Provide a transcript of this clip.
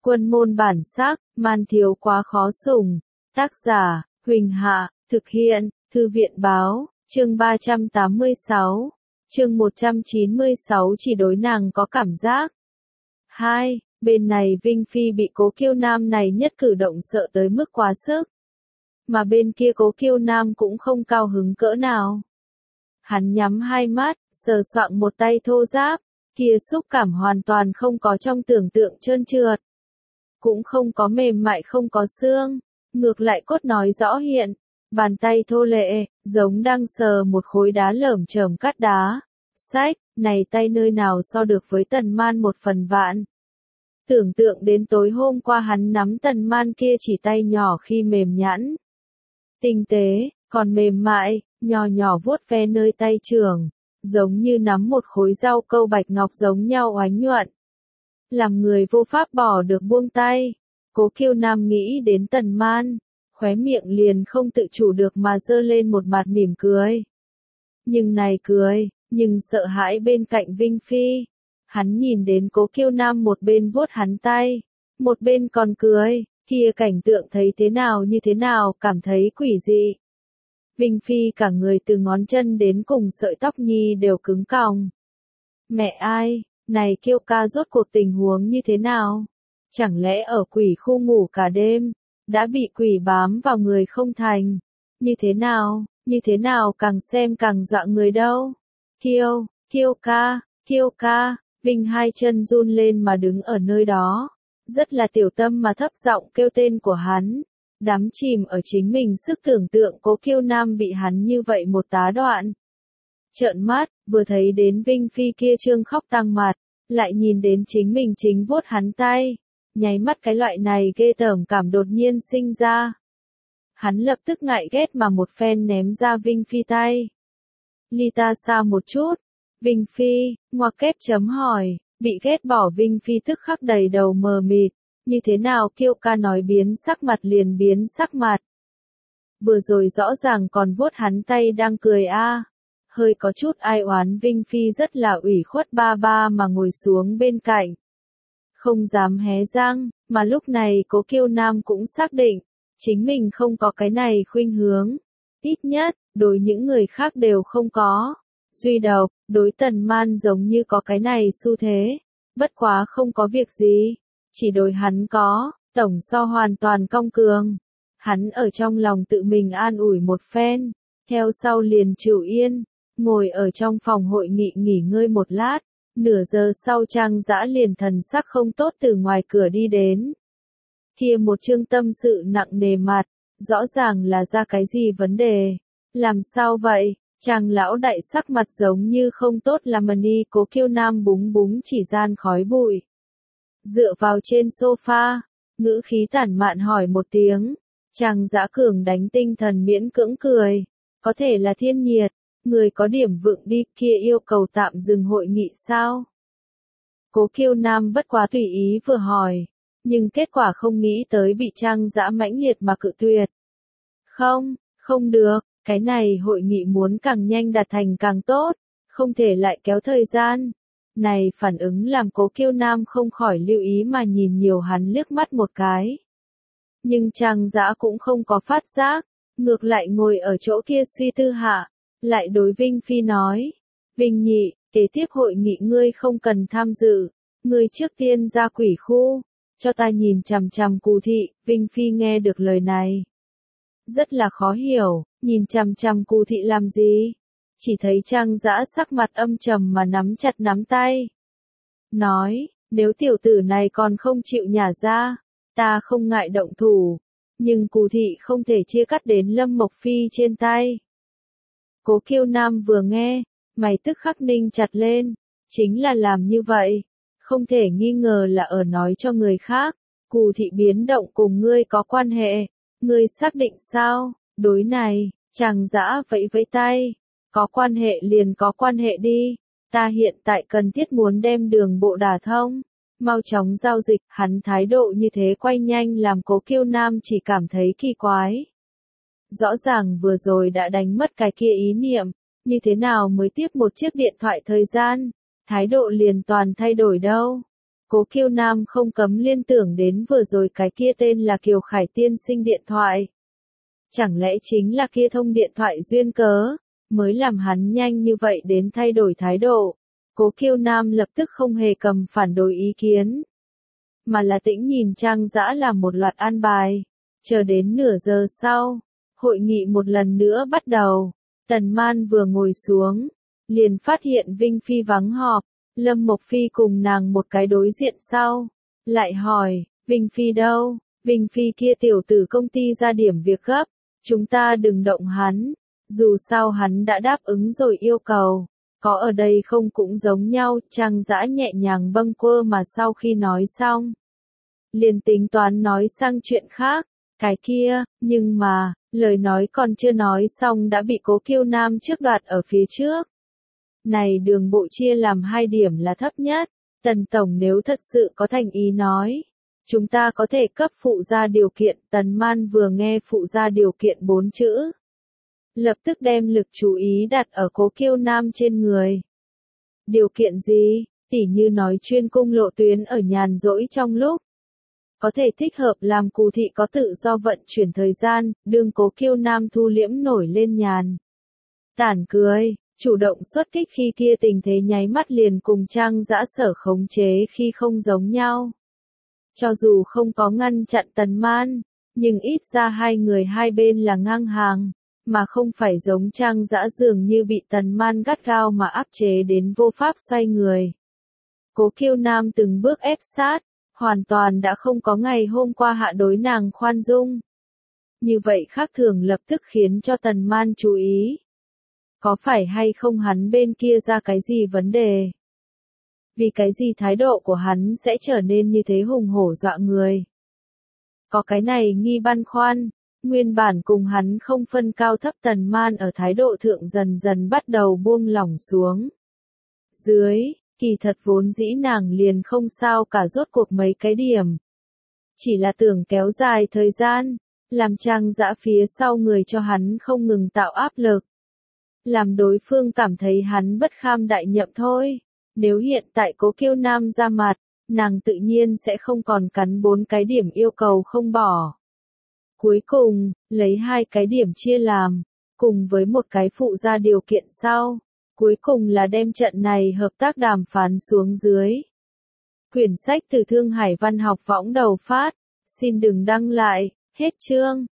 Quân môn bản sắc, man thiếu quá khó sủng. Tác giả, Huỳnh Hạ, thực hiện, Thư viện báo, chương 386, chương 196 chỉ đối nàng có cảm giác. 2. Bên này Vinh Phi bị Cố Kiêu Nam này nhất cử động sợ tới mức quá sức. Mà bên kia Cố Kiêu Nam cũng không cao hứng cỡ nào. Hắn nhắm hai mắt, sờ soạng một tay thô ráp, kia xúc cảm hoàn toàn không có trong tưởng tượng trơn trượt. Cũng không có mềm mại không có xương, ngược lại cốt nói rõ hiện, bàn tay thô lệ, giống đang sờ một khối đá lởm chởm cát đá. Sách, này tay nơi nào so được với Tần Man một phần vạn. Tưởng tượng đến tối hôm qua hắn nắm Tần Man kia chỉ tay nhỏ khi mềm nhẵn. Tinh tế, còn mềm mại, nhỏ nhỏ vuốt ve nơi tay trưởng, giống như nắm một khối rau câu bạch ngọc giống nhau oánh nhuận. Làm người vô pháp bỏ được buông tay. Cố Kiêu Nam nghĩ đến Tần Man, khóe miệng liền không tự chủ được mà giơ lên một mặt mỉm cười. Nhưng này cười, nhưng sợ hãi bên cạnh Vinh Phi. Hắn nhìn đến Cố Kiêu Nam một bên vuốt hắn tay, một bên còn cười, kia cảnh tượng thấy thế nào như thế nào, cảm thấy quỷ dị. Vinh Phi cả người từ ngón chân đến cùng sợi tóc nhi đều cứng còng. Mẹ ai, này Kiêu ca rốt cuộc tình huống như thế nào? Chẳng lẽ ở quỷ khu ngủ cả đêm, đã bị quỷ bám vào người không thành? Như thế nào càng xem càng dọa người đâu? Kiêu ca, Vinh hai chân run lên mà đứng ở nơi đó. Rất là tiểu tâm mà thấp giọng kêu tên của hắn. Đắm chìm ở chính mình sức tưởng tượng Cố Kiêu Nam bị hắn như vậy một tá đoạn. Trợn mắt, vừa thấy đến Vinh Phi kia trương khóc tăng mặt, lại nhìn đến chính mình chính vuốt hắn tay. Nháy mắt cái loại này ghê tởm cảm đột nhiên sinh ra. Hắn lập tức ngại ghét mà một phen ném ra Vinh Phi tay. Ly ta xa một chút. Vinh Phi, ngoặc kép chấm hỏi, bị ghét bỏ Vinh Phi tức khắc đầy đầu mờ mịt. Như thế nào Kiêu ca nói biến sắc mặt liền biến sắc mặt. Vừa rồi rõ ràng còn vuốt hắn tay đang cười a. Hơi có chút ai oán Vinh Phi rất là ủy khuất ba ba mà ngồi xuống bên cạnh. Không dám hé răng, mà lúc này Cố Kiêu Nam cũng xác định, chính mình không có cái này khuynh hướng. Ít nhất, đối những người khác đều không có. Duy độc, đối Tần Man giống như có cái này xu thế. Bất quá không có việc gì. Chỉ đối hắn có, tổng so hoàn toàn cong cường. Hắn ở trong lòng tự mình an ủi một phen. Theo sau liền chịu yên, ngồi ở trong phòng hội nghị nghỉ ngơi một lát. Nửa giờ sau Trang Dã liền thần sắc không tốt từ ngoài cửa đi đến. Kia một trương tâm sự nặng nề mặt, rõ ràng là ra cái gì vấn đề. Làm sao vậy? Trang lão đại sắc mặt giống như không tốt làm ni. Cố Kiêu Nam búng búng chỉ gian khói bụi. Dựa vào trên sofa, ngữ khí tản mạn hỏi một tiếng. Trang Dã cường đánh tinh thần miễn cưỡng cười. Có thể là thiên nhiệt. Người có điểm vượng đi, kia yêu cầu tạm dừng hội nghị sao? Cố Kiêu Nam bất quá tùy ý vừa hỏi, nhưng kết quả không nghĩ tới bị Trang Dã mãnh liệt mà cự tuyệt. Không được, cái này hội nghị muốn càng nhanh đạt thành càng tốt, không thể lại kéo thời gian. Này phản ứng làm Cố Kiêu Nam không khỏi lưu ý mà nhìn nhiều hắn liếc mắt một cái. Nhưng Trang Dã cũng không có phát giác, ngược lại ngồi ở chỗ kia suy tư hạ. Lại đối Vinh Phi nói, Vinh nhị, kế tiếp hội nghị ngươi không cần tham dự, ngươi trước tiên ra quỷ khu, cho ta nhìn chằm chằm Cù thị. Vinh Phi nghe được lời này, rất là khó hiểu, nhìn chằm chằm Cù thị làm gì? Chỉ thấy Trang Dã sắc mặt âm trầm mà nắm chặt nắm tay. Nói, nếu tiểu tử này còn không chịu nhả ra, ta không ngại động thủ, nhưng Cù thị không thể chia cắt đến Lâm Mộc Phi trên tay. Cố Kiêu Nam vừa nghe, mày tức khắc ninh chặt lên, chính là làm như vậy, không thể nghi ngờ là ở nói cho người khác, Cù thị biến động cùng ngươi có quan hệ, ngươi xác định sao? Đối này, Trang Dã vẫy vẫy tay, có quan hệ liền có quan hệ đi, ta hiện tại cần thiết muốn đem đường bộ đả thông, mau chóng giao dịch. Hắn thái độ như thế quay nhanh làm Cố Kiêu Nam chỉ cảm thấy kỳ quái. Rõ ràng vừa rồi đã đánh mất cái kia ý niệm, như thế nào mới tiếp một chiếc điện thoại thời gian, thái độ liền toàn thay đổi đâu. Cố Kiêu Nam không cấm liên tưởng đến vừa rồi cái kia tên là Kiều Khải tiên sinh điện thoại. Chẳng lẽ chính là kia thông điện thoại duyên cớ, mới làm hắn nhanh như vậy đến thay đổi thái độ. Cố Kiêu Nam lập tức không hề cầm phản đối ý kiến, mà là tĩnh nhìn Trang Dã làm một loạt an bài. Chờ đến nửa giờ sau, hội nghị một lần nữa bắt đầu. Tần Man vừa ngồi xuống, liền phát hiện Vinh Phi vắng họp. Lâm Mộc Phi cùng nàng một cái đối diện sau, lại hỏi, Vinh Phi đâu? Vinh Phi kia tiểu tử công ty ra điểm việc gấp, chúng ta đừng động hắn, dù sao hắn đã đáp ứng rồi yêu cầu, có ở đây không cũng giống nhau. Trang Dã nhẹ nhàng bâng quơ mà sau khi nói xong, liền tính toán nói sang chuyện khác, cái kia, nhưng mà, lời nói còn chưa nói xong đã bị Cố Kiêu Nam trước đoạt ở phía trước. Này đường bộ chia làm 2 điểm là thấp nhất, Tần Tổng nếu thật sự có thành ý nói, chúng ta có thể cấp phụ gia điều kiện. Tần Man vừa nghe phụ gia điều kiện 4 chữ, lập tức đem lực chú ý đặt ở Cố Kiêu Nam trên người. Điều kiện gì? Tỉ như nói chuyên cung lộ tuyến ở nhàn rỗi trong lúc, có thể thích hợp làm Cù thị có tự do vận chuyển thời gian. Đương Cố Kiêu Nam thu liễm nổi lên nhàn tản cười, chủ động xuất kích khi kia tình thế nháy mắt liền cùng Trang Dã sở khống chế khi không giống nhau. Cho dù không có ngăn chặn Tần Man, nhưng ít ra hai người hai bên là ngang hàng, mà không phải giống Trang Dã dường như bị Tần Man gắt gao mà áp chế đến vô pháp xoay người. Cố Kiêu Nam từng bước ép sát, hoàn toàn đã không có ngày hôm qua hạ đối nàng khoan dung. Như vậy khác thường lập tức khiến cho Tần Man chú ý. Có phải hay không hắn bên kia ra cái gì vấn đề? Vì cái gì thái độ của hắn sẽ trở nên như thế hùng hổ dọa người? Có cái này nghi băn khoăn, nguyên bản cùng hắn không phân cao thấp Tần Man ở thái độ thượng dần dần bắt đầu buông lỏng xuống. Dưới, kỳ thật vốn dĩ nàng liền không sao cả, rốt cuộc mấy cái điểm. Chỉ là tưởng kéo dài thời gian, làm Trang Dã phía sau người cho hắn không ngừng tạo áp lực. Làm đối phương cảm thấy hắn bất kham đại nhậm thôi. Nếu hiện tại Cố Kiêu Nam ra mặt, nàng tự nhiên sẽ không còn cắn 4 cái điểm yêu cầu không bỏ. Cuối cùng, lấy 2 cái điểm chia làm, cùng với một cái phụ ra điều kiện sau. Cuối cùng là đem trận này hợp tác đàm phán xuống dưới. Quyển sách từ Thương Hải Văn học võng đầu phát. Xin đừng đăng lại. Hết chương.